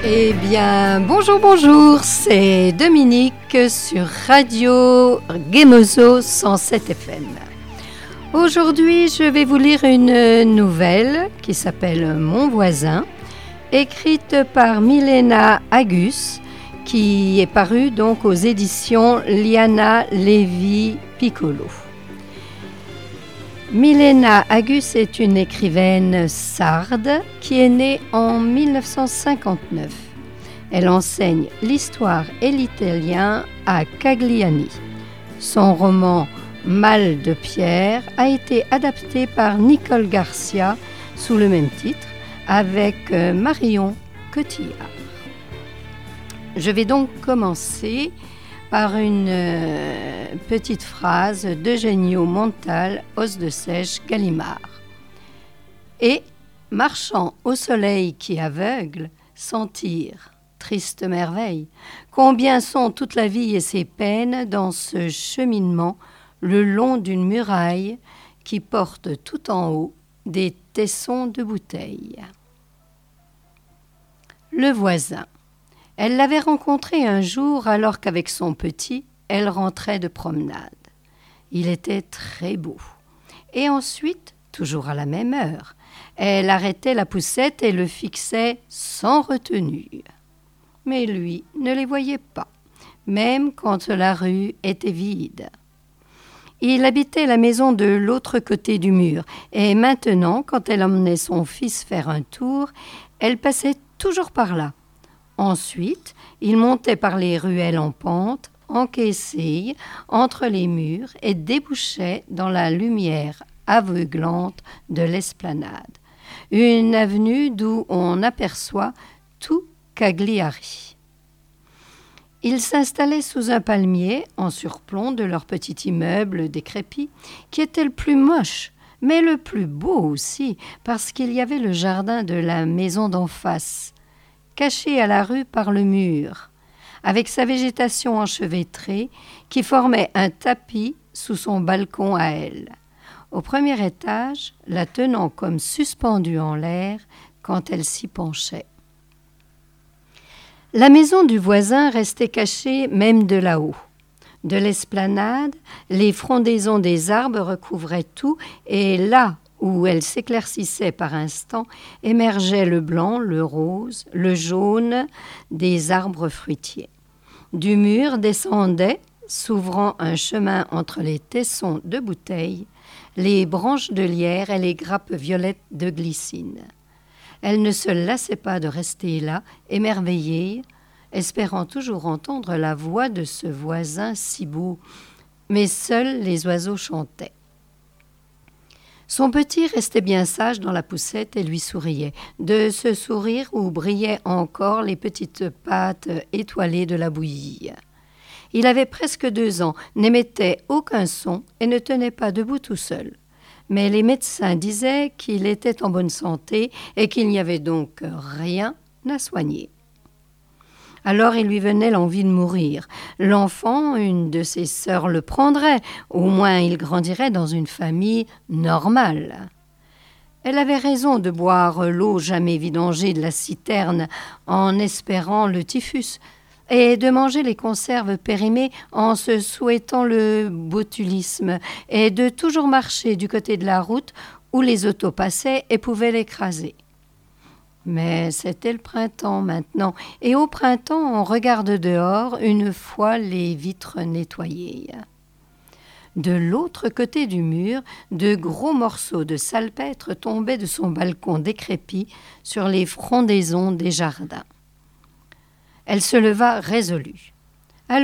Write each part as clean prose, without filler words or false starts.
Eh bien, bonjour, c'est Dominique sur Radio Gemozo 107 FM. Aujourd'hui, je vais vous lire une nouvelle qui s'appelle Mon voisin, écrite par Milena Agus, qui est parue donc aux éditions Liana Lévy Piccolo. Milena Agus est une écrivaine sarde qui est née en 1959. Elle enseigne l'histoire et l'italien à Cagliari. Son roman Mal de pierre a été adapté par Nicole Garcia sous le même titre avec Marion Cotillard. Je vais donc commencer par une petite phrase d'Eugenio Montal, Os de Sèche, Gallimard. Et, marchant au soleil qui aveugle, sentir, triste merveille, combien sont toute la vie et ses peines dans ce cheminement le long d'une muraille qui porte tout en haut des tessons de bouteilles. Le voisin. Elle l'avait rencontré un jour alors qu'avec son petit, elle rentrait de promenade. Il était très beau. Et ensuite, toujours à la même heure, elle arrêtait la poussette et le fixait sans retenue. Mais lui ne les voyait pas, même quand la rue était vide. Il habitait la maison de l'autre côté du mur, et maintenant, quand elle emmenait son fils faire un tour, elle passait toujours par là. Ensuite, il montait par les ruelles en pente, encaissées entre les murs et débouchait dans la lumière aveuglante de l'esplanade, une avenue d'où on aperçoit tout Cagliari. Ils s'installaient sous un palmier en surplomb de leur petit immeuble décrépit, qui était le plus moche, mais le plus beau aussi, parce qu'il y avait le jardin de la maison d'en face, caché à la rue par le mur, avec sa végétation enchevêtrée qui formait un tapis sous son balcon à elle, au premier étage, la tenant comme suspendue en l'air quand elle s'y penchait. La maison du voisin restait cachée même de là-haut. De l'esplanade, les frondaisons des arbres recouvraient tout, et là où elle s'éclaircissait par instants, émergeait le blanc, le rose, le jaune des arbres fruitiers. Du mur descendaient, s'ouvrant un chemin entre les tessons de bouteilles, les branches de lierre et les grappes violettes de glycine. Elle ne se lassait pas de rester là, émerveillée, espérant toujours entendre la voix de ce voisin si beau, mais seuls les oiseaux chantaient. Son petit restait bien sage dans la poussette et lui souriait, de ce sourire où brillaient encore les petites pattes étoilées de la bouillie. Il avait presque 2 ans, n'émettait aucun son et ne tenait pas debout tout seul. Mais les médecins disaient qu'il était en bonne santé et qu'il n'y avait donc rien à soigner. Alors il lui venait l'envie de mourir. L'enfant, une de ses sœurs le prendrait, au moins il grandirait dans une famille normale. Elle avait raison de boire l'eau jamais vidangée de la citerne en espérant le typhus, et de manger les conserves périmées en se souhaitant le botulisme, et de toujours marcher du côté de la route où les autos passaient et pouvaient l'écraser. Mais c'était le printemps maintenant, et au printemps on regarde dehors une fois les vitres nettoyées. De l'autre côté du mur, de gros morceaux de salpêtre tombaient de son balcon décrépit sur les frondaisons des jardins. Elle se leva résolue. « Allô ?»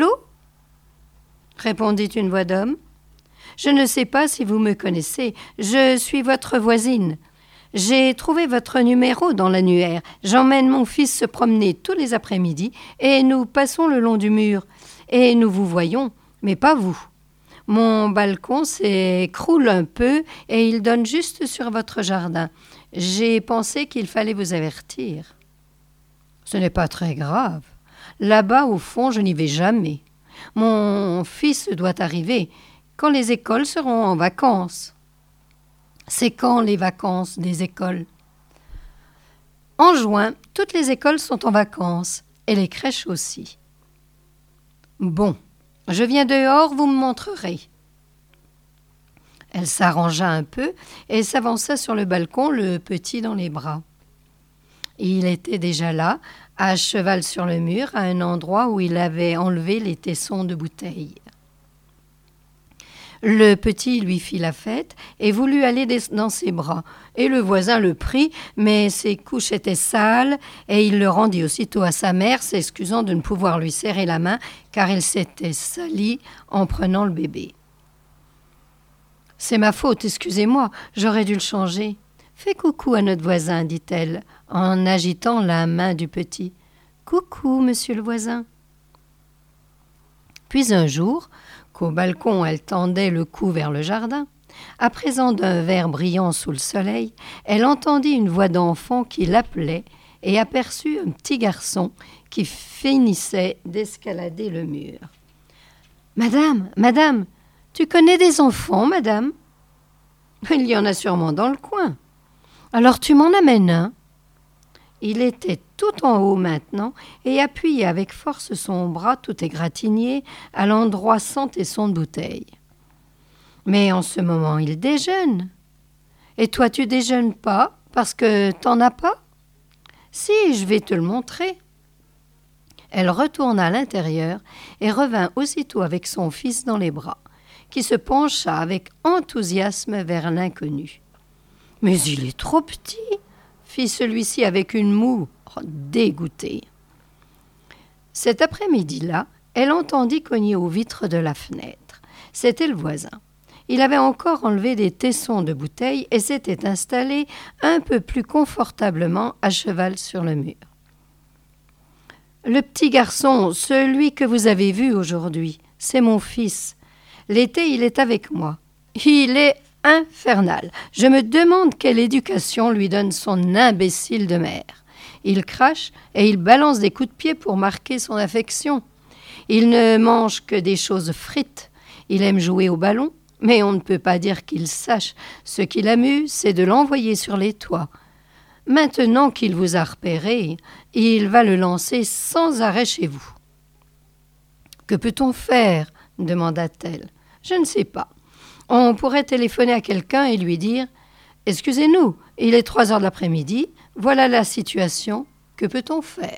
répondit une voix d'homme. « Je ne sais pas si vous me connaissez, je suis votre voisine. J'ai trouvé votre numéro dans l'annuaire. J'emmène mon fils se promener tous les après-midi et nous passons le long du mur. Et nous vous voyons, mais pas vous. Mon balcon s'écroule un peu et il donne juste sur votre jardin. J'ai pensé qu'il fallait vous avertir. » « Ce n'est pas très grave. Là-bas, au fond, je n'y vais jamais. Mon fils doit arriver quand les écoles seront en vacances. » « C'est quand les vacances des écoles ?» En juin, toutes les écoles sont en vacances, et les crèches aussi. Bon, je viens dehors, vous me montrerez. Elle s'arrangea un peu et s'avança sur le balcon, le petit dans les bras. Il était déjà là, à cheval sur le mur, à un endroit où il avait enlevé les tessons de bouteille. Le petit lui fit la fête et voulut aller dans ses bras. Et le voisin le prit, mais ses couches étaient sales, et il le rendit aussitôt à sa mère, s'excusant de ne pouvoir lui serrer la main, car il s'était sali en prenant le bébé. « C'est ma faute, excusez-moi, j'aurais dû le changer. »« Fais coucou à notre voisin, dit-elle, en agitant la main du petit. « Coucou, monsieur le voisin. » Puis un jour, qu'au balcon elle tendait le cou vers le jardin, à présent d'un verre brillant sous le soleil, elle entendit une voix d'enfant qui l'appelait et aperçut un petit garçon qui finissait d'escalader le mur. « Madame, madame, tu connais des enfants, madame ?»« Il y en a sûrement dans le coin. Alors tu m'en amènes un. » Il était tout en haut maintenant et appuyait avec force son bras tout égratigné à l'endroit sans tesson de bouteille. « Mais en ce moment, il déjeune. Et toi, tu déjeunes pas parce que t'en as pas ? Si, je vais te le montrer. » Elle retourna à l'intérieur et revint aussitôt avec son fils dans les bras, qui se pencha avec enthousiasme vers l'inconnu. « Mais il est trop petit !» fit celui-ci avec une moue dégoûtée. Cet après-midi-là, elle entendit cogner aux vitres de la fenêtre. C'était le voisin. Il avait encore enlevé des tessons de bouteille et s'était installé un peu plus confortablement à cheval sur le mur. « Le petit garçon, celui que vous avez vu aujourd'hui, c'est mon fils. L'été, il est avec moi. Il est infernal. Je me demande quelle éducation lui donne son imbécile de mère. Il crache et il balance des coups de pied pour marquer son affection. Il ne mange que des choses frites. Il aime jouer au ballon, mais on ne peut pas dire qu'il sache. Ce qui l'amuse, c'est de l'envoyer sur les toits. Maintenant qu'il vous a repéré, il va le lancer sans arrêt chez vous. »« Que peut-on faire ?» demanda-t-elle. « Je ne sais pas. On pourrait téléphoner à quelqu'un et lui dire « Excusez-nous, il est 3 heures de l'après-midi, voilà la situation, que peut-on faire ?»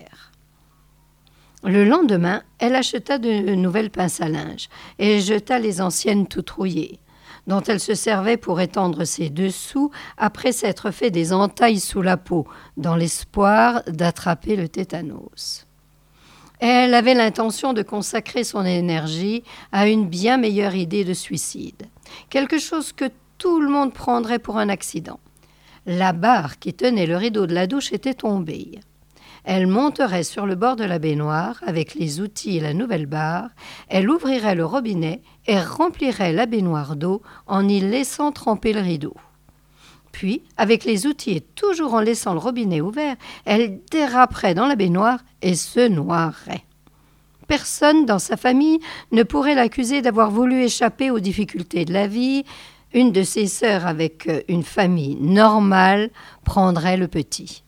Le lendemain, elle acheta de nouvelles pinces à linge et jeta les anciennes toutes rouillées, dont elle se servait pour étendre ses dessous après s'être fait des entailles sous la peau, dans l'espoir d'attraper le tétanos. Elle avait l'intention de consacrer son énergie à une bien meilleure idée de suicide, quelque chose que tout le monde prendrait pour un accident. La barre qui tenait le rideau de la douche était tombée. Elle monterait sur le bord de la baignoire avec les outils et la nouvelle barre, elle ouvrirait le robinet et remplirait la baignoire d'eau en y laissant tremper le rideau. Puis, avec les outils et toujours en laissant le robinet ouvert, elle déraperait dans la baignoire et se noierait. Personne dans sa famille ne pourrait l'accuser d'avoir voulu échapper aux difficultés de la vie. Une de ses sœurs avec une famille normale prendrait le petit.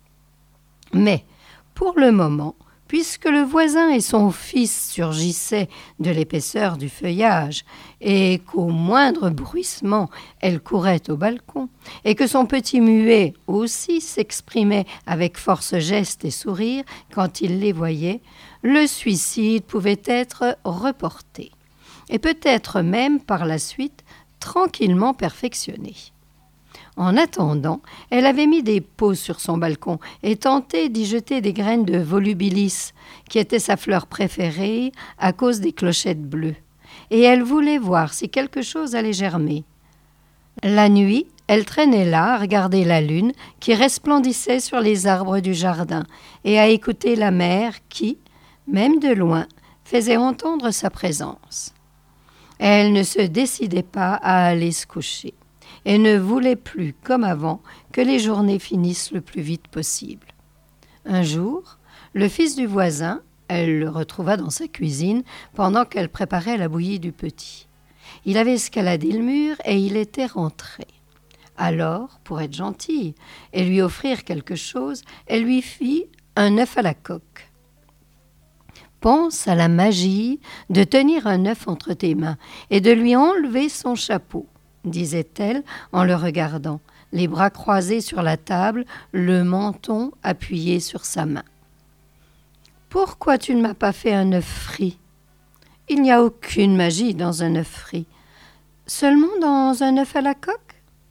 Mais, pour le moment, puisque le voisin et son fils surgissaient de l'épaisseur du feuillage et qu'au moindre bruissement, elle courait au balcon et que son petit muet aussi s'exprimait avec force gestes et sourires quand il les voyait, le suicide pouvait être reporté et peut-être même par la suite tranquillement perfectionné. En attendant, elle avait mis des pots sur son balcon et tenté d'y jeter des graines de volubilis, qui était sa fleur préférée à cause des clochettes bleues. Et elle voulait voir si quelque chose allait germer. La nuit, elle traînait là à regarder la lune qui resplendissait sur les arbres du jardin et à écouter la mer qui, même de loin, faisait entendre sa présence. Elle ne se décidait pas à aller se coucher et ne voulait plus, comme avant, que les journées finissent le plus vite possible. Un jour, le fils du voisin, elle le retrouva dans sa cuisine pendant qu'elle préparait la bouillie du petit. Il avait escaladé le mur et il était rentré. Alors, pour être gentille et lui offrir quelque chose, elle lui fit un œuf à la coque. « Pense à la magie de tenir un œuf entre tes mains et de lui enlever son chapeau, » disait-elle en le regardant, les bras croisés sur la table, le menton appuyé sur sa main. « Pourquoi tu ne m'as pas fait un œuf frit ? Il n'y a aucune magie dans un œuf frit, seulement dans un œuf à la coque. »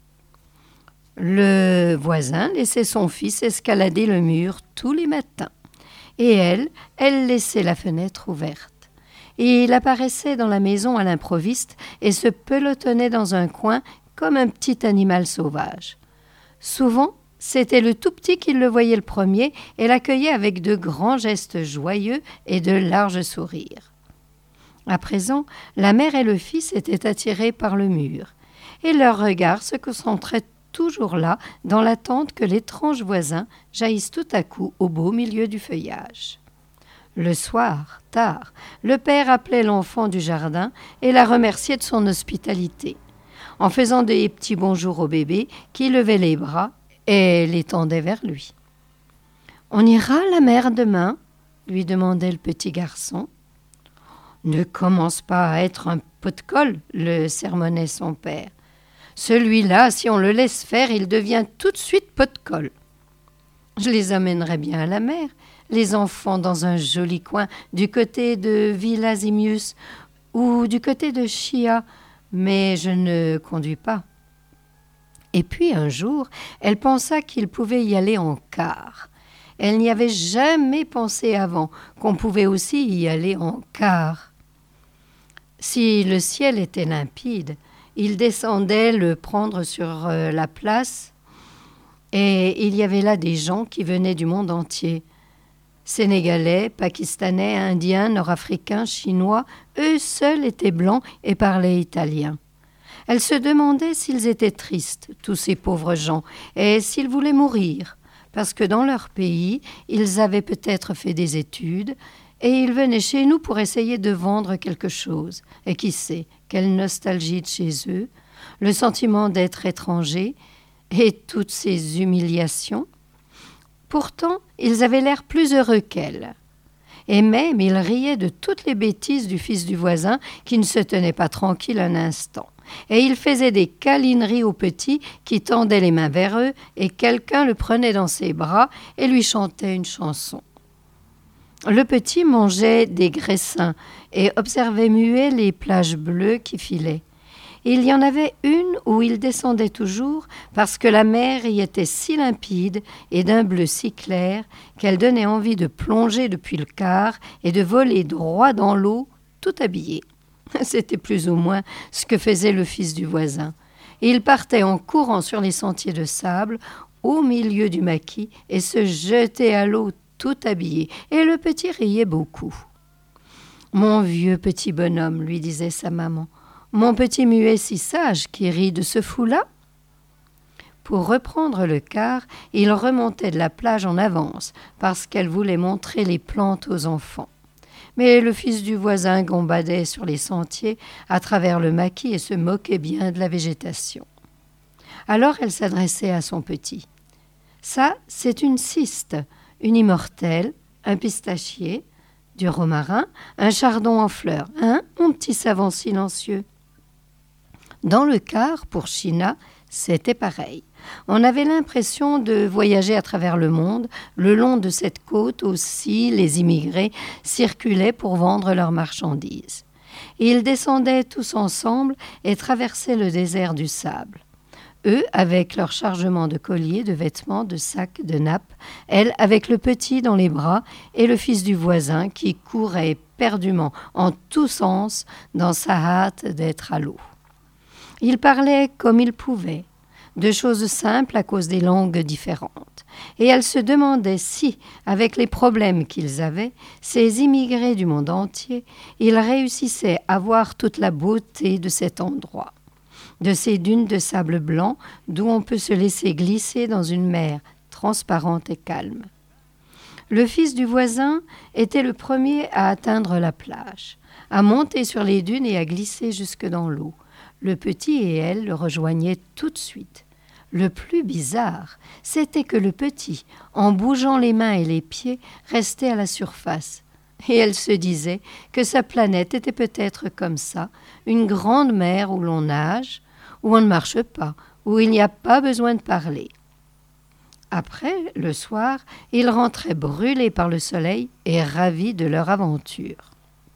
Le voisin laissait son fils escalader le mur tous les matins, et elle laissait la fenêtre ouverte. Et il apparaissait dans la maison à l'improviste et se pelotonnait dans un coin comme un petit animal sauvage. Souvent, c'était le tout petit qui le voyait le premier et l'accueillait avec de grands gestes joyeux et de larges sourires. À présent, la mère et le fils étaient attirés par le mur, et leurs regards se concentraient toujours là, dans l'attente que l'étrange voisin jaillisse tout à coup au beau milieu du feuillage. Le soir, tard, le père appelait l'enfant du jardin et la remerciait de son hospitalité, en faisant des petits bonjours au bébé qui levait les bras et les tendait vers lui. « On ira à la mer demain ?» lui demandait le petit garçon. « Ne commence pas à être un pot de colle » le sermonnait son père. « Celui-là, si on le laisse faire, il devient tout de suite pot de colle. » Je les amènerais bien à la mer, les enfants dans un joli coin du côté de Villazimius ou du côté de Chia, mais je ne conduis pas. Et puis un jour, elle pensa qu'il pouvait y aller en car. Elle n'y avait jamais pensé avant qu'on pouvait aussi y aller en car. Si le ciel était limpide, il descendait le prendre sur la place et il y avait là des gens qui venaient du monde entier. Sénégalais, Pakistanais, Indiens, Nord-Africains, Chinois, eux seuls étaient blancs et parlaient italien. Elle se demandait s'ils étaient tristes, tous ces pauvres gens, et s'ils voulaient mourir, parce que dans leur pays, ils avaient peut-être fait des études, et ils venaient chez nous pour essayer de vendre quelque chose. Et qui sait, quelle nostalgie de chez eux, le sentiment d'être étrangers, et toutes ces humiliations. Pourtant, ils avaient l'air plus heureux qu'elle. Et même, ils riaient de toutes les bêtises du fils du voisin qui ne se tenait pas tranquille un instant. Et ils faisaient des câlineries aux petits qui tendaient les mains vers eux et quelqu'un le prenait dans ses bras et lui chantait une chanson. Le petit mangeait des graissins et observait muet les plages bleues qui filaient. Il y en avait une où il descendait toujours parce que la mer y était si limpide et d'un bleu si clair qu'elle donnait envie de plonger depuis le quart et de voler droit dans l'eau, tout habillé. C'était plus ou moins ce que faisait le fils du voisin. Il partait en courant sur les sentiers de sable au milieu du maquis et se jetait à l'eau tout habillé. Et le petit riait beaucoup. « Mon vieux petit bonhomme, lui disait sa maman, mon petit muet si sage qui rit de ce fou-là ?» Pour reprendre le quart, il remontait de la plage en avance parce qu'elle voulait montrer les plantes aux enfants. Mais le fils du voisin gambadait sur les sentiers à travers le maquis et se moquait bien de la végétation. Alors elle s'adressait à son petit. « Ça, c'est une cyste, une immortelle, un pistachier, du romarin, un chardon en fleurs, hein, mon petit savant silencieux ?» Dans le quart, pour China, c'était pareil. On avait l'impression de voyager à travers le monde. Le long de cette côte aussi, les immigrés circulaient pour vendre leurs marchandises. Ils descendaient tous ensemble et traversaient le désert du sable. Eux avec leur chargement de colliers, de vêtements, de sacs, de nappes, elle avec le petit dans les bras et le fils du voisin qui courait éperdument en tous sens dans sa hâte d'être à l'eau. Ils parlaient comme ils pouvaient, de choses simples à cause des langues différentes. Et elle se demandait si, avec les problèmes qu'ils avaient, ces immigrés du monde entier, ils réussissaient à voir toute la beauté de cet endroit, de ces dunes de sable blanc d'où on peut se laisser glisser dans une mer transparente et calme. Le fils du voisin était le premier à atteindre la plage, à monter sur les dunes et à glisser jusque dans l'eau. Le petit et elle le rejoignaient tout de suite. Le plus bizarre, c'était que le petit, en bougeant les mains et les pieds, restait à la surface. Et elle se disait que sa planète était peut-être comme ça, une grande mer où l'on nage, où on ne marche pas, où il n'y a pas besoin de parler. Après, le soir, ils rentraient brûlés par le soleil et ravis de leur aventure.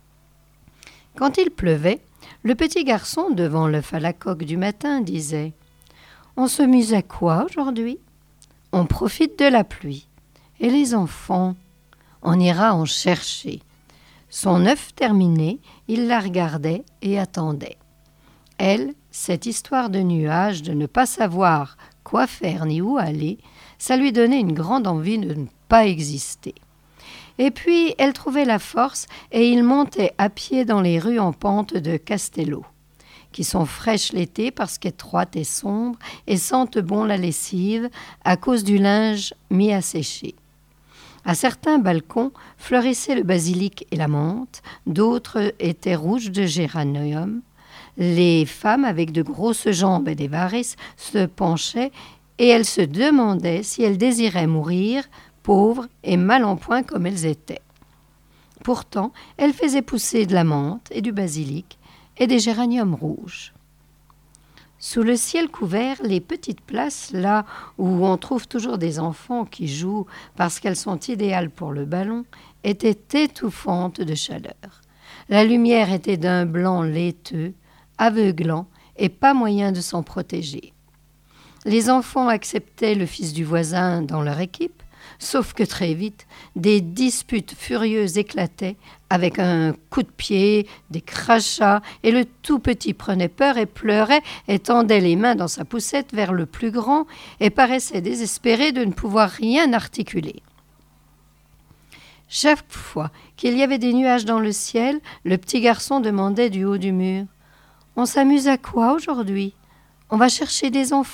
Quand il pleuvait, le petit garçon, devant l'œuf à la coque du matin, disait « On s'amuse à quoi aujourd'hui ? On profite de la pluie. Et les enfants ? On ira en chercher. » Son œuf terminé, il la regardait et attendait. Elle, cette histoire de nuages, de ne pas savoir quoi faire ni où aller, ça lui donnait une grande envie de ne pas exister. Et puis, elle trouvait la force et il montait à pied dans les rues en pente de Castello, qui sont fraîches l'été parce qu'étroites et sombres et sentent bon la lessive à cause du linge mis à sécher. À certains balcons fleurissaient le basilic et la menthe, d'autres étaient rouges de géranium. Les femmes avec de grosses jambes et des varices se penchaient et elles se demandaient si elles désiraient mourir, pauvres et mal en point comme elles étaient. Pourtant, elles faisaient pousser de la menthe et du basilic et des géraniums rouges. Sous le ciel couvert, les petites places, là où on trouve toujours des enfants qui jouent parce qu'elles sont idéales pour le ballon, étaient étouffantes de chaleur. La lumière était d'un blanc laiteux, aveuglant, et pas moyen de s'en protéger. Les enfants acceptaient le fils du voisin dans leur équipe, sauf que très vite, des disputes furieuses éclataient avec un coup de pied, des crachats, et le tout petit prenait peur et pleurait et tendait les mains dans sa poussette vers le plus grand et paraissait désespéré de ne pouvoir rien articuler. Chaque fois qu'il y avait des nuages dans le ciel, le petit garçon demandait du haut du mur « On s'amuse à quoi aujourd'hui ? On va chercher des enfants ?»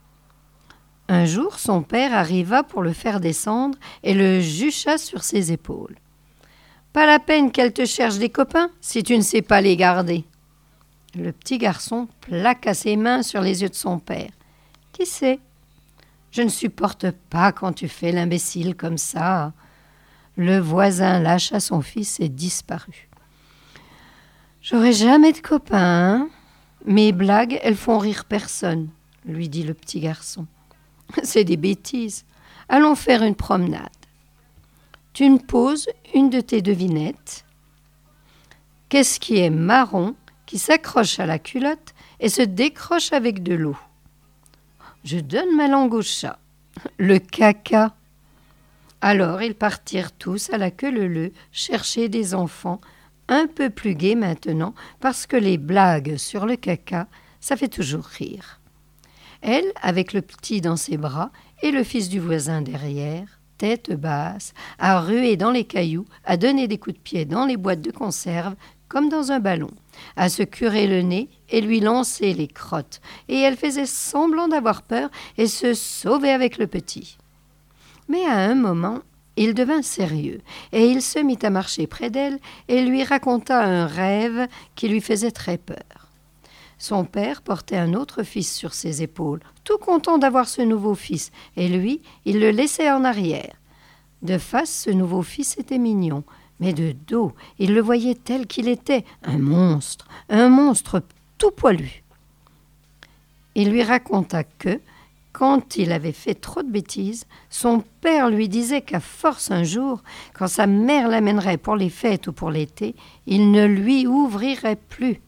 Un jour, son père arriva pour le faire descendre et le jucha sur ses épaules. « Pas la peine qu'elle te cherche des copains si tu ne sais pas les garder. » Le petit garçon plaqua ses mains sur les yeux de son père. « Qui sait ? Je ne supporte pas quand tu fais l'imbécile comme ça. » Le voisin lâcha son fils et disparut. « J'aurai jamais de copains, hein ? Mes blagues, elles font rire personne, » lui dit le petit garçon. « C'est des bêtises. Allons faire une promenade. Tu me poses une de tes devinettes. Qu'est-ce qui est marron, qui s'accroche à la culotte et se décroche avec de l'eau ? Je donne ma langue au chat. Le caca. » Alors ils partirent tous à la queue leu-leu chercher des enfants un peu plus gais maintenant parce que les blagues sur le caca, ça fait toujours rire. Elle, avec le petit dans ses bras et le fils du voisin derrière, tête basse, à ruer dans les cailloux, à donner des coups de pied dans les boîtes de conserve comme dans un ballon, à se curer le nez et lui lancer les crottes. Et elle faisait semblant d'avoir peur et se sauvait avec le petit. Mais à un moment, il devint sérieux et il se mit à marcher près d'elle et lui raconta un rêve qui lui faisait très peur. Son père portait un autre fils sur ses épaules, tout content d'avoir ce nouveau fils, et lui, il le laissait en arrière. De face, ce nouveau fils était mignon, mais de dos, il le voyait tel qu'il était, un monstre tout poilu. Il lui raconta que, quand il avait fait trop de bêtises, son père lui disait qu'à force un jour, quand sa mère l'amènerait pour les fêtes ou pour l'été, il ne lui ouvrirait plus.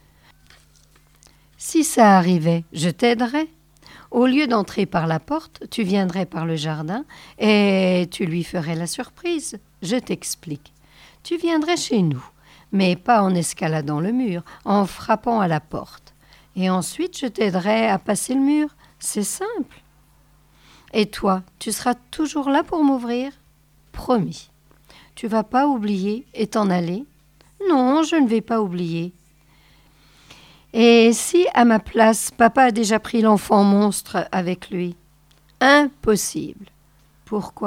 Si ça arrivait, je t'aiderais. Au lieu d'entrer par la porte, tu viendrais par le jardin et tu lui ferais la surprise. Je t'explique. Tu viendrais chez nous, mais pas en escaladant le mur, en frappant à la porte. Et ensuite, je t'aiderais à passer le mur. C'est simple. Et toi, tu seras toujours là pour m'ouvrir ? Promis. Tu vas pas oublier et t'en aller ? Non, je ne vais pas oublier. Et si, à ma place, papa a déjà pris l'enfant monstre avec lui ? Impossible. Pourquoi ?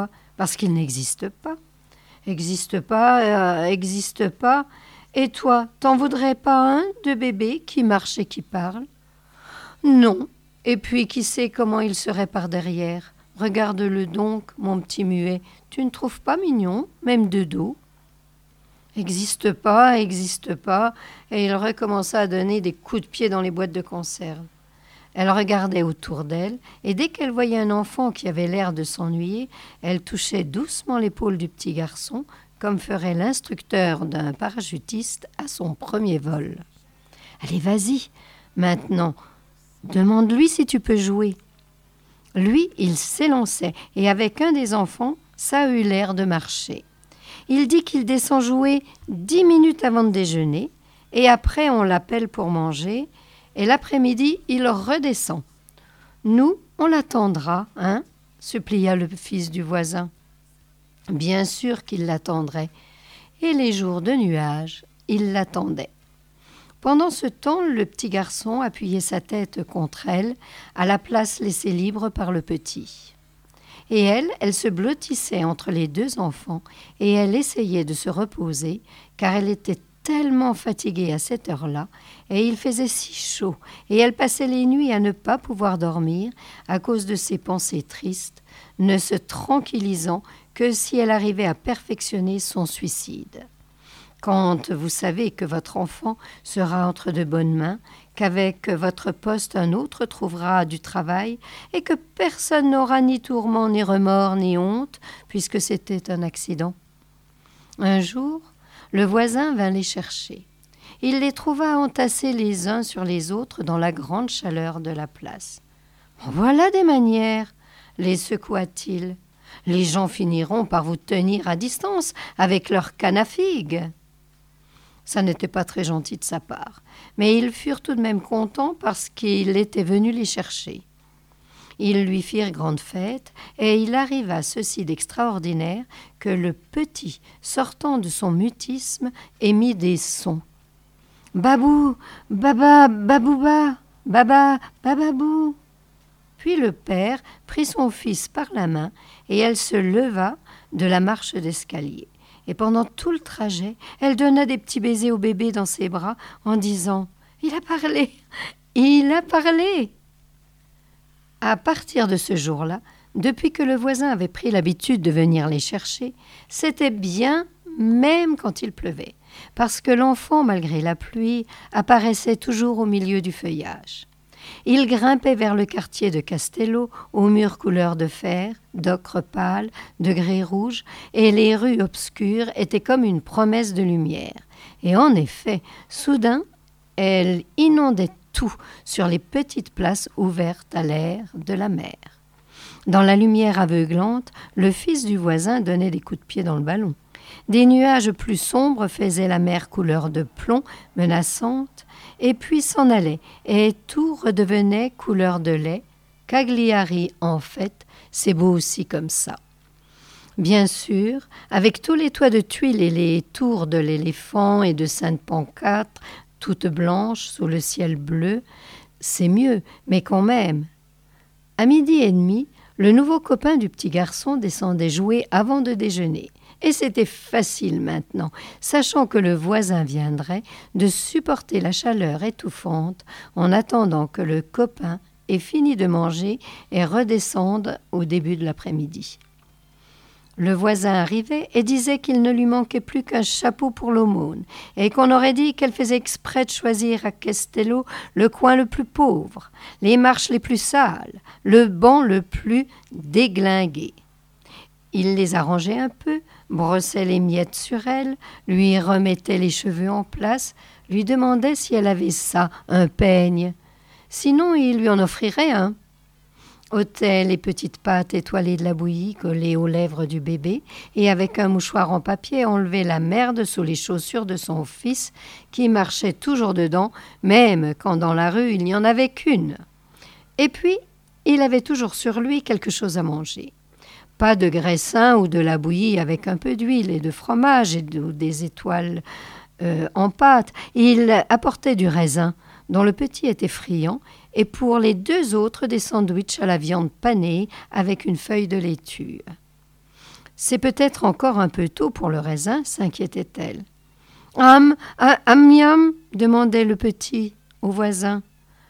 Parce qu'il n'existe pas. Existe pas. Et toi, t'en voudrais pas un de bébé qui marche et qui parle ? Non, Et puis, qui sait comment il serait par derrière? Regarde-le donc, mon petit muet. Tu ne trouves pas mignon, même de dos? Existe pas, et il recommença à donner des coups de pied dans les boîtes de conserve. Elle regardait autour d'elle, et dès qu'elle voyait un enfant qui avait l'air de s'ennuyer, elle touchait doucement l'épaule du petit garçon, comme ferait l'instructeur d'un parachutiste à son premier vol. « Allez, vas-y, maintenant, demande-lui si tu peux jouer. » Lui, il s'élançait, et avec un des enfants, ça a eu l'air de marcher. Il dit qu'il descend jouer 10 minutes avant de déjeuner, et après on l'appelle pour manger, et l'après-midi, il redescend. Nous, on l'attendra, hein, supplia le fils du voisin. Bien sûr qu'il l'attendrait, et les jours de nuages, il l'attendait. Pendant ce temps, le petit garçon appuyait sa tête contre elle, à la place laissée libre par le petit. Et elle se blottissait entre les deux enfants, et elle essayait de se reposer, car elle était tellement fatiguée à cette heure-là, et il faisait si chaud, et elle passait les nuits à ne pas pouvoir dormir à cause de ses pensées tristes, ne se tranquillisant que si elle arrivait à perfectionner son suicide. Quand vous savez que votre enfant sera entre de bonnes mains, qu'avec votre poste un autre trouvera du travail et que personne n'aura ni tourment, ni remords, ni honte, puisque c'était un accident. Un jour, le voisin vint les chercher. Il les trouva entassés les uns sur les autres dans la grande chaleur de la place. « Voilà des manières !» les secoua-t-il. « Les gens finiront par vous tenir à distance avec leur canne à figues. » Ça n'était pas très gentil de sa part, mais ils furent tout de même contents parce qu'il était venu les chercher. Ils lui firent grande fête, et il arriva ceci d'extraordinaire que le petit, sortant de son mutisme, émit des sons. « Babou, baba, babouba, baba, bababou !» Puis le père prit son fils par la main, et elle se leva de la marche d'escalier. Et pendant tout le trajet, elle donna des petits baisers au bébé dans ses bras en disant « Il a parlé, il a parlé !» À partir de ce jour-là, depuis que le voisin avait pris l'habitude de venir les chercher, c'était bien même quand il pleuvait, parce que l'enfant, malgré la pluie, apparaissait toujours au milieu du feuillage. Il grimpait vers le quartier de Castello, aux murs couleur de fer, d'ocre pâle, de grès rouge, et les rues obscures étaient comme une promesse de lumière. Et en effet, soudain, elle inondait tout sur les petites places ouvertes à l'air de la mer. Dans la lumière aveuglante, le fils du voisin donnait des coups de pied dans le ballon. Des nuages plus sombres faisaient la mer couleur de plomb, menaçante, et puis s'en allaient, et tout redevenait couleur de lait. Cagliari, en fait, c'est beau aussi comme ça. Bien sûr, avec tous les toits de tuiles et les tours de l'éléphant et de Sainte-Pancâtre, toutes blanches sous le ciel bleu, c'est mieux, mais quand même. À 12h30, le nouveau copain du petit garçon descendait jouer avant de déjeuner. Et c'était facile maintenant, sachant que le voisin viendrait, de supporter la chaleur étouffante en attendant que le copain ait fini de manger et redescende au début de l'après-midi. Le voisin arrivait et disait qu'il ne lui manquait plus qu'un chapeau pour l'aumône et qu'on aurait dit qu'elle faisait exprès de choisir à Castello le coin le plus pauvre, les marches les plus sales, le banc le plus déglingué. Il les arrangeait un peu, brossait les miettes sur elle, lui remettait les cheveux en place, lui demandait si elle avait ça, un peigne. Sinon, il lui en offrirait un. Ôtait les petites pattes étoilées de la bouillie collées aux lèvres du bébé et avec un mouchoir en papier enlevait la merde sous les chaussures de son fils qui marchait toujours dedans, même quand dans la rue il n'y en avait qu'une. Et puis, il avait toujours sur lui quelque chose à manger. Pas de graissin ou de la bouillie avec un peu d'huile et de fromage ou des étoiles en pâte. Il apportait du raisin, dont le petit était friand, et pour les deux autres des sandwichs à la viande panée avec une feuille de laitue. « C'est peut-être encore un peu tôt pour le raisin, s'inquiétait-elle. « Miam » demandait le petit au voisin.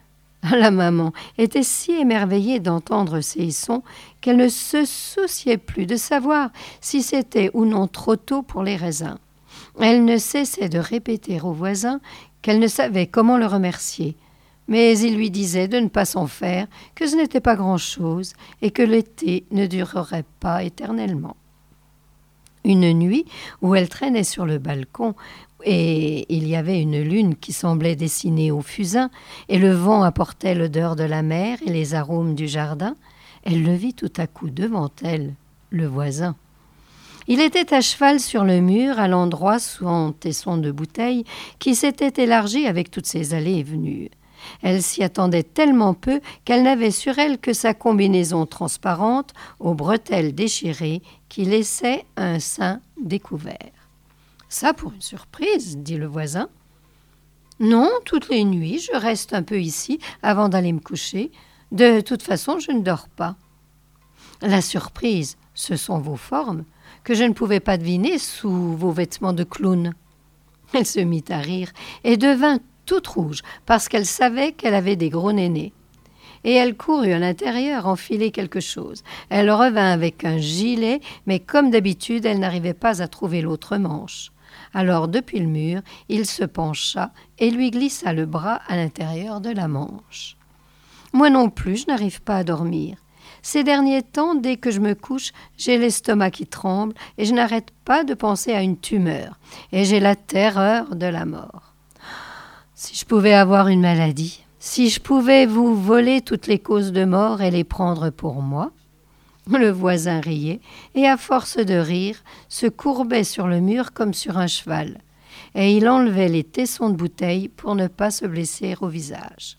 La maman était si émerveillée d'entendre ces sons qu'elle ne se souciait plus de savoir si c'était ou non trop tôt pour les raisins. Elle ne cessait de répéter au voisin qu'elle ne savait comment le remercier, mais il lui disait de ne pas s'en faire, que ce n'était pas grand-chose et que l'été ne durerait pas éternellement. Une nuit où elle traînait sur le balcon et il y avait une lune qui semblait dessinée au fusain et le vent apportait l'odeur de la mer et les arômes du jardin, elle le vit tout à coup devant elle, le voisin. Il était à cheval sur le mur à l'endroit sous un tesson de bouteille qui s'était élargi avec toutes ses allées et venues. Elle s'y attendait tellement peu qu'elle n'avait sur elle que sa combinaison transparente aux bretelles déchirées qui laissait un sein découvert. « Ça pour une surprise, dit le voisin. Non, toutes les nuits, je reste un peu ici avant d'aller me coucher. De toute façon, je ne dors pas. La surprise, ce sont vos formes, que je ne pouvais pas deviner sous vos vêtements de clown. » Elle se mit à rire et devint toute rouge parce qu'elle savait qu'elle avait des gros nénés. Et elle courut à l'intérieur enfiler quelque chose. Elle revint avec un gilet, mais comme d'habitude, elle n'arrivait pas à trouver l'autre manche. Alors, depuis le mur, il se pencha et lui glissa le bras à l'intérieur de la manche. Moi non plus, je n'arrive pas à dormir. Ces derniers temps, dès que je me couche, j'ai l'estomac qui tremble et je n'arrête pas de penser à une tumeur. Et j'ai la terreur de la mort. Si je pouvais avoir une maladie, si je pouvais vous voler toutes les causes de mort et les prendre pour moi. Le voisin riait et, à force de rire, se courbait sur le mur comme sur un cheval. Et il enlevait les tessons de bouteille pour ne pas se blesser au visage.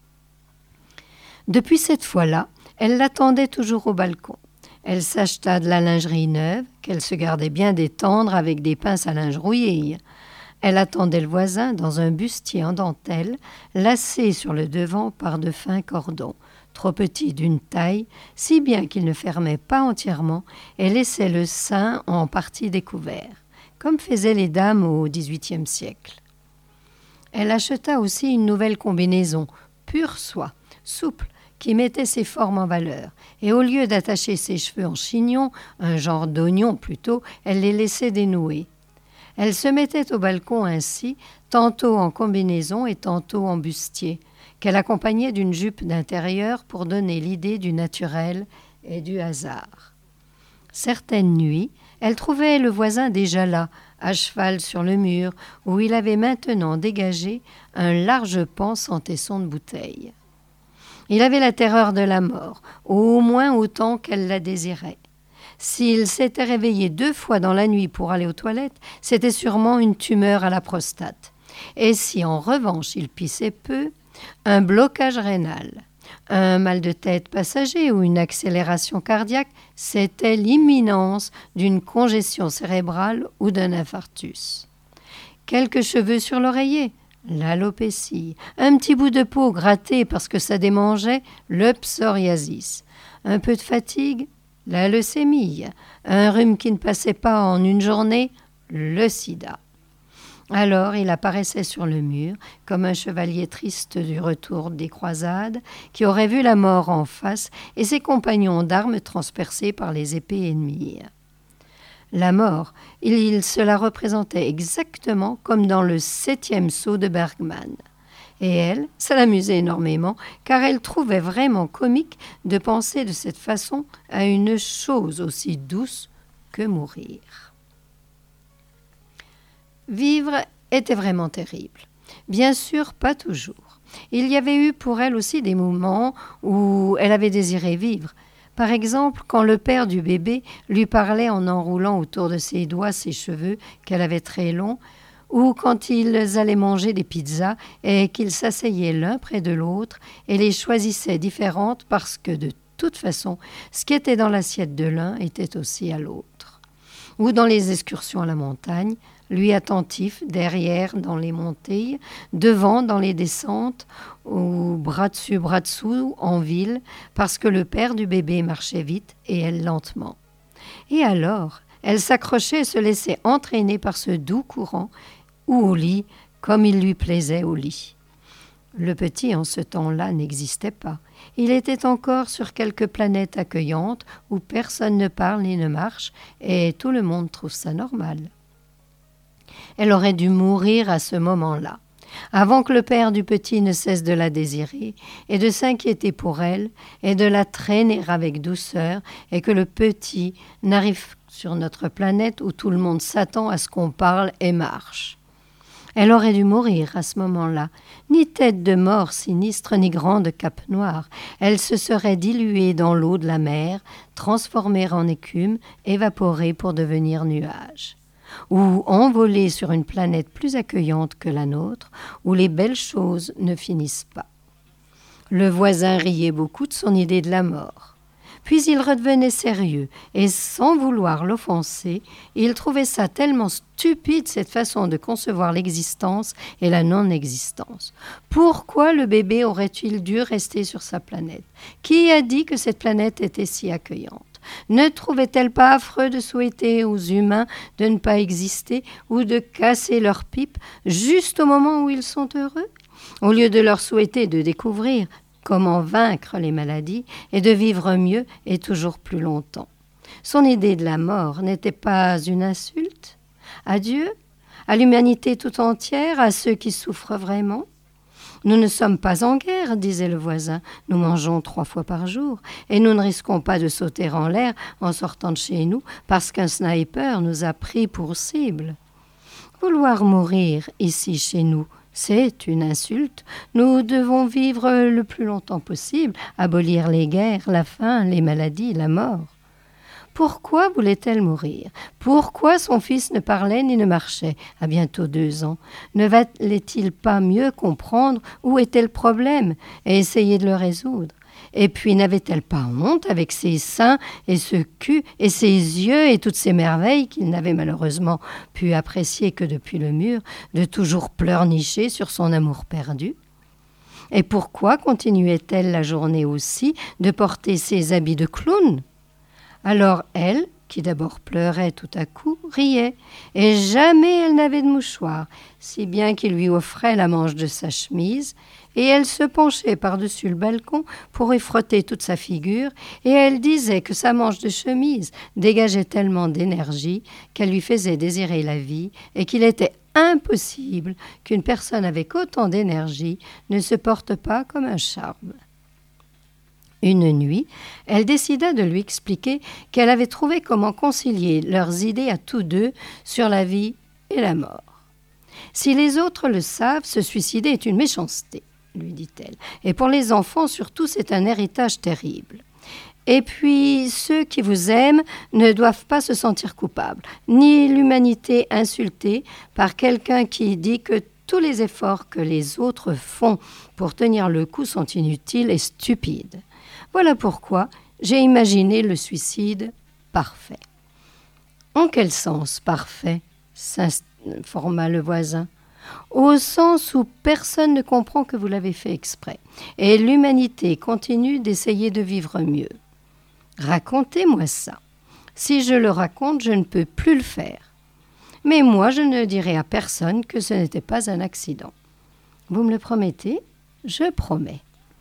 Depuis cette fois-là, elle l'attendait toujours au balcon. Elle s'acheta de la lingerie neuve, qu'elle se gardait bien d'étendre avec des pinces à linge rouillé. Elle attendait le voisin dans un bustier en dentelle, lacé sur le devant par de fins cordons, trop petits d'une taille, si bien qu'il ne fermait pas entièrement et laissait le sein en partie découvert, comme faisaient les dames au XVIIIe siècle. Elle acheta aussi une nouvelle combinaison, pure soie, souple, qui mettait ses formes en valeur, et au lieu d'attacher ses cheveux en chignon, un genre d'oignon plutôt, elle les laissait dénouer. Elle se mettait au balcon ainsi, tantôt en combinaison et tantôt en bustier, qu'elle accompagnait d'une jupe d'intérieur pour donner l'idée du naturel et du hasard. Certaines nuits, elle trouvait le voisin déjà là, à cheval sur le mur, où il avait maintenant dégagé un large pan sans tesson de bouteille. Il avait la terreur de la mort, au moins autant qu'elle la désirait. S'il s'était réveillé 2 fois dans la nuit pour aller aux toilettes, c'était sûrement une tumeur à la prostate. Et si en revanche il pissait peu, un blocage rénal, un mal de tête passager ou une accélération cardiaque, c'était l'imminence d'une congestion cérébrale ou d'un infarctus. Quelques cheveux sur l'oreiller, l'alopécie, un petit bout de peau gratté parce que ça démangeait, le psoriasis, un peu de fatigue, la leucémie, un rhume qui ne passait pas en une journée, le sida. Alors il apparaissait sur le mur comme un chevalier triste du retour des croisades qui aurait vu la mort en face et ses compagnons d'armes transpercés par les épées ennemies. La mort, il se la représentait exactement comme dans le 7e sceau de Bergman. Et elle, ça l'amusait énormément, car elle trouvait vraiment comique de penser de cette façon à une chose aussi douce que mourir. Vivre était vraiment terrible. Bien sûr, pas toujours. Il y avait eu pour elle aussi des moments où elle avait désiré vivre. Par exemple, quand le père du bébé lui parlait en enroulant autour de ses doigts ses cheveux qu'elle avait très longs, ou quand ils allaient manger des pizzas et qu'ils s'asseyaient l'un près de l'autre et les choisissaient différentes parce que de toute façon, ce qui était dans l'assiette de l'un était aussi à l'autre. Ou dans les excursions à la montagne, lui attentif, derrière dans les montées, devant dans les descentes, ou bras dessus, bras dessous en ville, parce que le père du bébé marchait vite et elle lentement. Et alors, elle s'accrochait et se laissait entraîner par ce doux courant, ou au lit, comme il lui plaisait au lit. Le petit, en ce temps-là, n'existait pas. Il était encore sur quelque planète accueillante où personne ne parle ni ne marche, et tout le monde trouve ça normal. Elle aurait dû mourir à ce moment-là, avant que le père du petit ne cesse de la désirer et de s'inquiéter pour elle et de la traîner avec douceur, et que le petit n'arrive sur notre planète où tout le monde s'attend à ce qu'on parle et marche. Elle aurait dû mourir à ce moment-là, ni tête de mort sinistre, ni grande cape noire. Elle se serait diluée dans l'eau de la mer, transformée en écume, évaporée pour devenir nuage. Ou envolée sur une planète plus accueillante que la nôtre, où les belles choses ne finissent pas. Le voisin riait beaucoup de son idée de la mort. Puis il redevenait sérieux, et sans vouloir l'offenser, il trouvait ça tellement stupide, cette façon de concevoir l'existence et la non-existence. Pourquoi le bébé aurait-il dû rester sur sa planète? Qui a dit que cette planète était si accueillante? Ne trouvait-elle pas affreux de souhaiter aux humains de ne pas exister ou de casser leur pipe juste au moment où ils sont heureux? Au lieu de leur souhaiter de découvrir comment vaincre les maladies et de vivre mieux et toujours plus longtemps. Son idée de la mort n'était pas une insulte à Dieu, à l'humanité tout entière, à ceux qui souffrent vraiment? Nous ne sommes pas en guerre, disait le voisin. Nous mangeons 3 fois par jour et nous ne risquons pas de sauter en l'air en sortant de chez nous parce qu'un sniper nous a pris pour cible. Vouloir mourir ici chez nous, c'est une insulte. Nous devons vivre le plus longtemps possible, abolir les guerres, la faim, les maladies, la mort. Pourquoi voulait-elle mourir? Pourquoi son fils ne parlait ni ne marchait à bientôt 2 ans? Ne valait-il pas mieux comprendre où était le problème et essayer de le résoudre? Et puis n'avait-elle pas honte avec ses seins et ce cul et ses yeux et toutes ces merveilles qu'il n'avait malheureusement pu apprécier que depuis le mur, de toujours pleurnicher sur son amour perdu? Et pourquoi continuait-elle la journée aussi de porter ses habits de clown? Alors elle, qui d'abord pleurait tout à coup, riait, et jamais elle n'avait de mouchoir, si bien qu'il lui offrait la manche de sa chemise, et elle se penchait par-dessus le balcon pour y frotter toute sa figure, et elle disait que sa manche de chemise dégageait tellement d'énergie qu'elle lui faisait désirer la vie, et qu'il était impossible qu'une personne avec autant d'énergie ne se porte pas comme un charme. Une nuit, elle décida de lui expliquer qu'elle avait trouvé comment concilier leurs idées à tous deux sur la vie et la mort. « Si les autres le savent, se suicider est une méchanceté, lui dit-elle. Et pour les enfants, surtout, c'est un héritage terrible. Et puis, ceux qui vous aiment ne doivent pas se sentir coupables, ni l'humanité insultée par quelqu'un qui dit que tous les efforts que les autres font pour tenir le coup sont inutiles et stupides. Voilà pourquoi j'ai imaginé le suicide parfait. » « En quel sens parfait ?» s'informa le voisin. « Au sens où personne ne comprend que vous l'avez fait exprès, et l'humanité continue d'essayer de vivre mieux. Racontez-moi ça. Si je le raconte, je ne peux plus le faire. Mais moi, je ne dirai à personne que ce n'était pas un accident. Vous me le promettez ? Je promets. »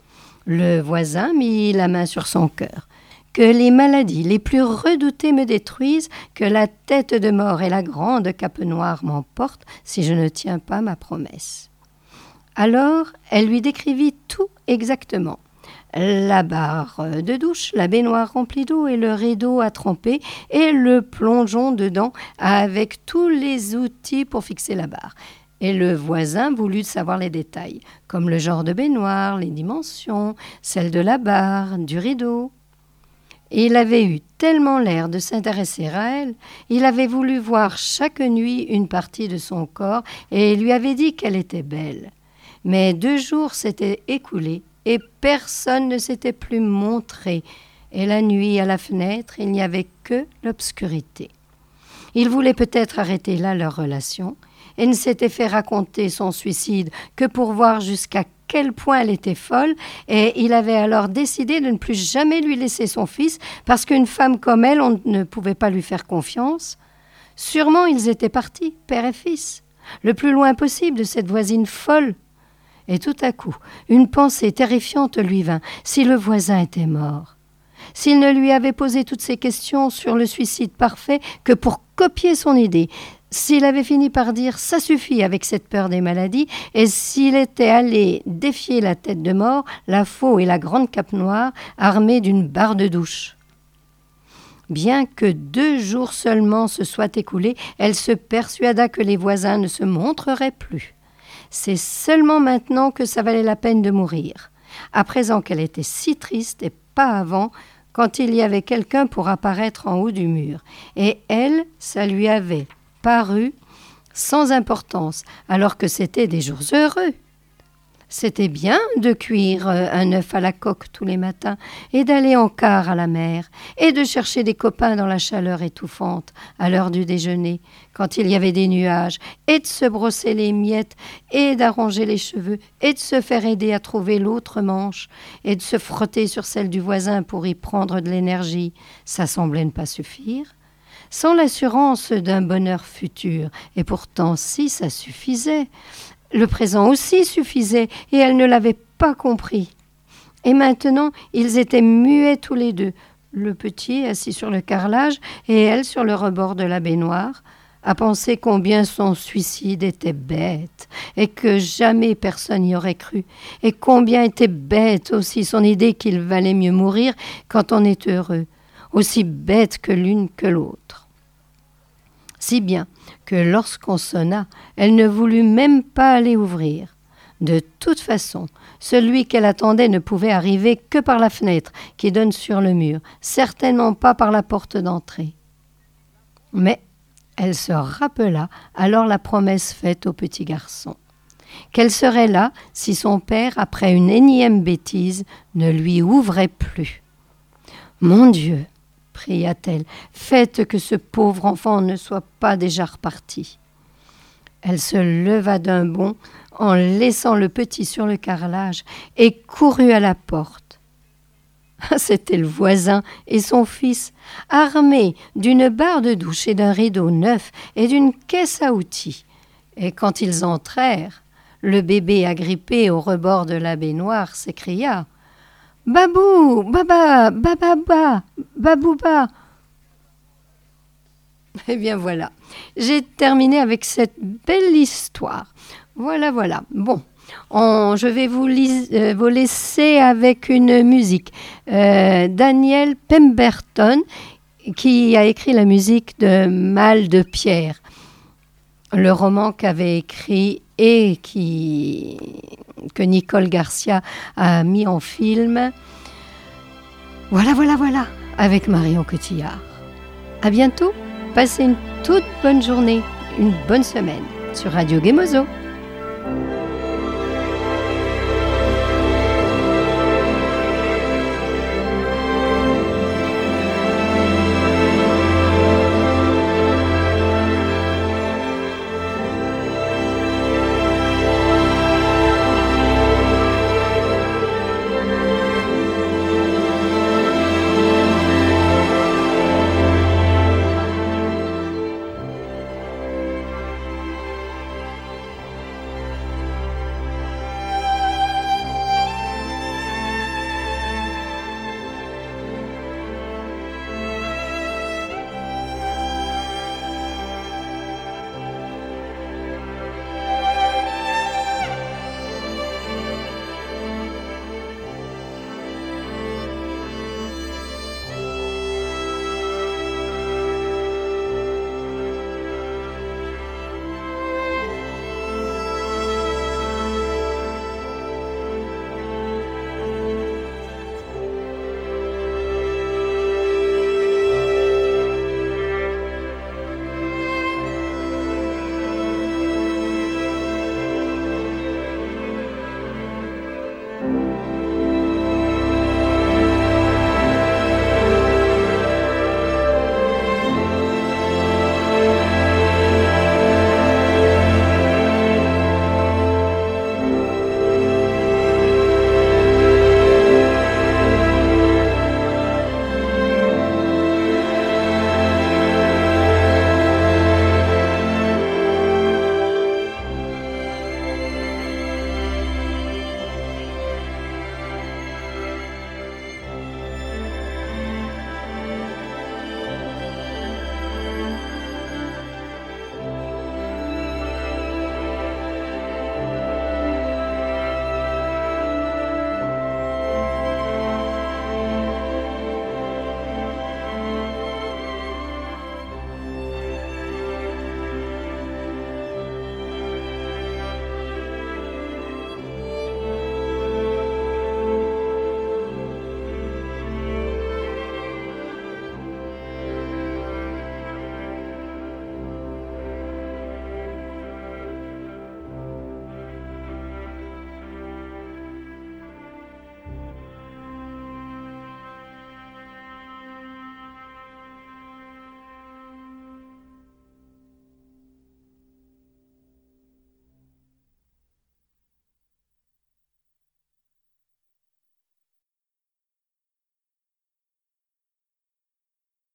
Le voisin mit la main sur son cœur. « Que les maladies les plus redoutées me détruisent, que la tête de mort et la grande cape noire m'emportent si je ne tiens pas ma promesse. » Alors, elle lui décrivit tout exactement. La barre de douche, la baignoire remplie d'eau et le rideau à tremper et le plongeon dedans avec tous les outils pour fixer la barre. Et le voisin voulut savoir les détails, comme le genre de baignoire, les dimensions, celle de la barre, du rideau. Et il avait eu tellement l'air de s'intéresser à elle, il avait voulu voir chaque nuit une partie de son corps et lui avait dit qu'elle était belle. Mais 2 jours s'étaient écoulés et personne ne s'était plus montré. Et la nuit, à la fenêtre, il n'y avait que l'obscurité. Il voulait peut-être arrêter là leur relation et ne s'était fait raconter son suicide que pour voir jusqu'à quel point elle était folle, et il avait alors décidé de ne plus jamais lui laisser son fils parce qu'une femme comme elle, on ne pouvait pas lui faire confiance. Sûrement ils étaient partis, père et fils, le plus loin possible de cette voisine folle. Et tout à coup, une pensée terrifiante lui vint. Si le voisin était mort, s'il ne lui avait posé toutes ces questions sur le suicide parfait que pour copier son idée, s'il avait fini par dire « ça suffit » avec cette peur des maladies, et s'il était allé défier la tête de mort, la faux et la grande cape noire, armée d'une barre de douche. Bien que 2 jours seulement se soient écoulés, elle se persuada que les voisins ne se montreraient plus. C'est seulement maintenant que ça valait la peine de mourir, à présent qu'elle était si triste et pas avant, quand il y avait quelqu'un pour apparaître en haut du mur. Et elle, ça lui avait paru sans importance, alors que c'était des jours heureux. C'était bien de cuire un œuf à la coque tous les matins et d'aller en car à la mer et de chercher des copains dans la chaleur étouffante à l'heure du déjeuner, quand il y avait des nuages, et de se brosser les miettes et d'arranger les cheveux et de se faire aider à trouver l'autre manche et de se frotter sur celle du voisin pour y prendre de l'énergie. Ça semblait ne pas suffire. Sans l'assurance d'un bonheur futur, et pourtant si ça suffisait. Le présent aussi suffisait, et elle ne l'avait pas compris. Et maintenant, ils étaient muets tous les deux, le petit assis sur le carrelage et elle sur le rebord de la baignoire, à penser combien son suicide était bête, et que jamais personne n'y aurait cru, et combien était bête aussi son idée qu'il valait mieux mourir quand on est heureux, aussi bête que l'une que l'autre. Si bien que lorsqu'on sonna, elle ne voulut même pas aller ouvrir. De toute façon, celui qu'elle attendait ne pouvait arriver que par la fenêtre qui donne sur le mur, certainement pas par la porte d'entrée. Mais elle se rappela alors la promesse faite au petit garçon, qu'elle serait là si son père, après une énième bêtise, ne lui ouvrait plus. « Mon Dieu !» pria-t-elle, « faites que ce pauvre enfant ne soit pas déjà reparti. » Elle se leva d'un bond en laissant le petit sur le carrelage et courut à la porte. C'était le voisin et son fils, armés d'une barre de douche et d'un rideau neuf et d'une caisse à outils. Et quand ils entrèrent, le bébé agrippé au rebord de la baignoire s'écria « Babou, baba, bababa, babouba !» Eh bien voilà, j'ai terminé avec cette belle histoire. Voilà. Bon, je vais vous laisser avec une musique. Daniel Pemberton, qui a écrit la musique de Mal de Pierre, le roman qu'avait écrit et que Nicole Garcia a mis en film. Voilà, avec Marion Cotillard. À bientôt. Passez une toute bonne journée, une bonne semaine sur Radio Gemozo.